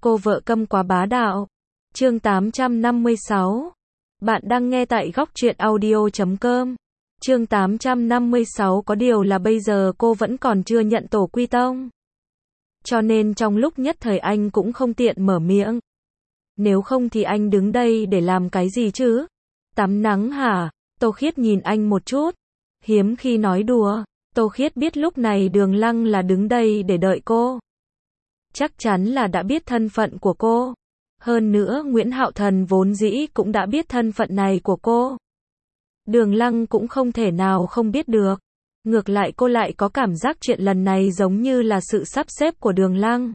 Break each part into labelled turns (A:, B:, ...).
A: Cô vợ câm quá bá đạo. Chương 856. Bạn đang nghe tại góc truyện audio.com. Chương 856. Có điều là bây giờ cô vẫn còn chưa nhận tổ quy tông. Cho nên trong lúc nhất thời anh cũng không tiện mở miệng. Nếu không thì anh đứng đây để làm cái gì chứ? Tắm nắng hả? Tô Khiết nhìn anh một chút. Hiếm khi nói đùa. Tô Khiết biết lúc này Đường Lăng là đứng đây để đợi cô. Chắc chắn là đã biết thân phận của cô. Hơn nữa Nguyễn Hạo Thần vốn dĩ cũng đã biết thân phận này của cô. Đường Lăng cũng không thể nào không biết được. Ngược lại cô lại có cảm giác chuyện lần này giống như là sự sắp xếp của Đường Lăng.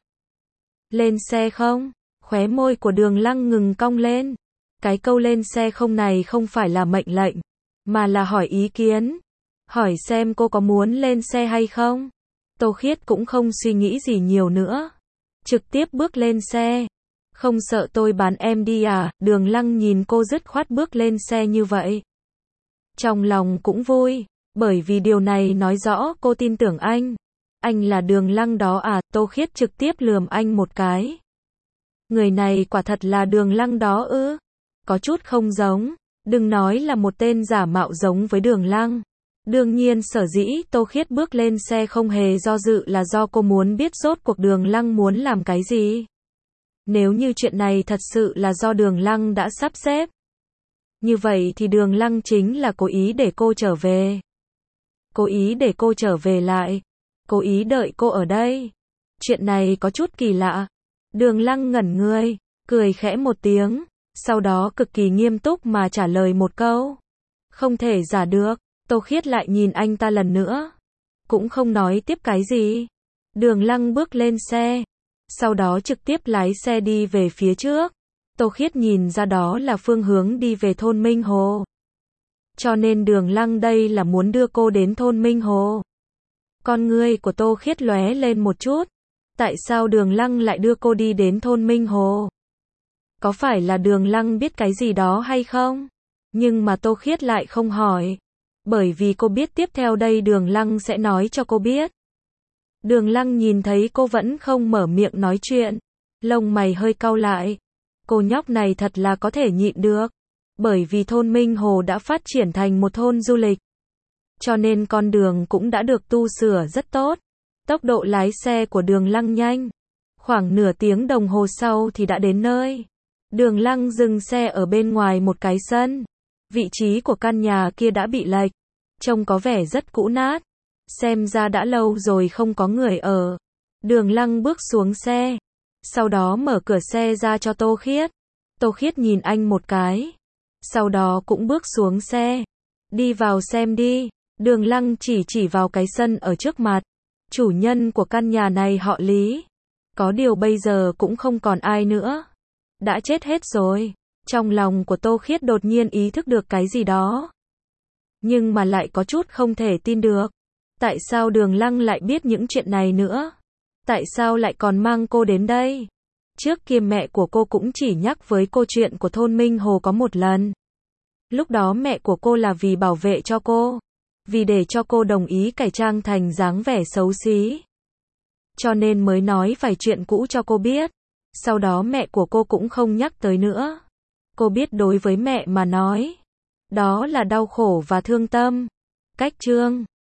A: Lên xe không? Khóe môi của Đường Lăng ngừng cong lên. Cái câu lên xe không này không phải là mệnh lệnh, mà là hỏi ý kiến. Hỏi xem cô có muốn lên xe hay không? Tô Khiết cũng không suy nghĩ gì nhiều nữa. Trực tiếp bước lên xe. Không sợ tôi bán em đi à? Đường Lăng nhìn cô dứt khoát bước lên xe như vậy. Trong lòng cũng vui, bởi vì điều này nói rõ cô tin tưởng anh. Anh là Đường Lăng đó à? Tô Khiết trực tiếp lườm anh một cái. Người này quả thật là Đường Lăng đó ư? Có chút không giống. Đừng nói là một tên giả mạo giống với Đường Lăng. Đương nhiên sở dĩ Tô Khiết bước lên xe không hề do dự là do cô muốn biết rốt cuộc Đường Lăng muốn làm cái gì. Nếu như chuyện này thật sự là do Đường Lăng đã sắp xếp, như vậy thì Đường Lăng chính là cố ý để cô trở về. Cố ý để cô trở về lại. Cố ý đợi cô ở đây. Chuyện này có chút kỳ lạ. Đường Lăng ngẩn người, cười khẽ một tiếng, sau đó cực kỳ nghiêm túc mà trả lời một câu. Không thể giả được. Tô Khiết lại nhìn anh ta lần nữa. Cũng không nói tiếp cái gì. Đường Lăng bước lên xe. Sau đó trực tiếp lái xe đi về phía trước. Tô Khiết nhìn ra đó là phương hướng đi về thôn Minh Hồ. Cho nên Đường Lăng đây là muốn đưa cô đến thôn Minh Hồ. Con ngươi của Tô Khiết lóe lên một chút. Tại sao Đường Lăng lại đưa cô đi đến thôn Minh Hồ? Có phải là Đường Lăng biết cái gì đó hay không? Nhưng mà Tô Khiết lại không hỏi. Bởi vì cô biết tiếp theo đây Đường Lăng sẽ nói cho cô biết. Đường Lăng nhìn thấy cô vẫn không mở miệng nói chuyện. Lông mày hơi cau lại. Cô nhóc này thật là có thể nhịn được. Bởi vì thôn Minh Hồ đã phát triển thành một thôn du lịch. Cho nên con đường cũng đã được tu sửa rất tốt. Tốc độ lái xe của Đường Lăng nhanh. Khoảng nửa tiếng đồng hồ sau thì đã đến nơi. Đường Lăng dừng xe ở bên ngoài một cái sân. Vị trí của căn nhà kia đã bị lệch. Trông có vẻ rất cũ nát. Xem ra đã lâu rồi không có người ở. Đường Lăng bước xuống xe. Sau đó mở cửa xe ra cho Tô Khiết. Tô Khiết nhìn anh một cái. Sau đó cũng bước xuống xe. Đi vào xem đi. Đường Lăng chỉ vào cái sân ở trước mặt. Chủ nhân của căn nhà này họ Lý. Có điều bây giờ cũng không còn ai nữa. Đã chết hết rồi. Trong lòng của Tô Khiết đột nhiên ý thức được cái gì đó. Nhưng mà lại có chút không thể tin được. Tại sao Đường Lăng lại biết những chuyện này nữa? Tại sao lại còn mang cô đến đây? Trước kia mẹ của cô cũng chỉ nhắc với cô chuyện của thôn Minh Hồ có một lần. Lúc đó mẹ của cô là vì bảo vệ cho cô. Vì để cho cô đồng ý cải trang thành dáng vẻ xấu xí. Cho nên mới nói vài chuyện cũ cho cô biết. Sau đó mẹ của cô cũng không nhắc tới nữa. Cô biết đối với mẹ mà nói, đó là đau khổ và thương tâm. Cách chương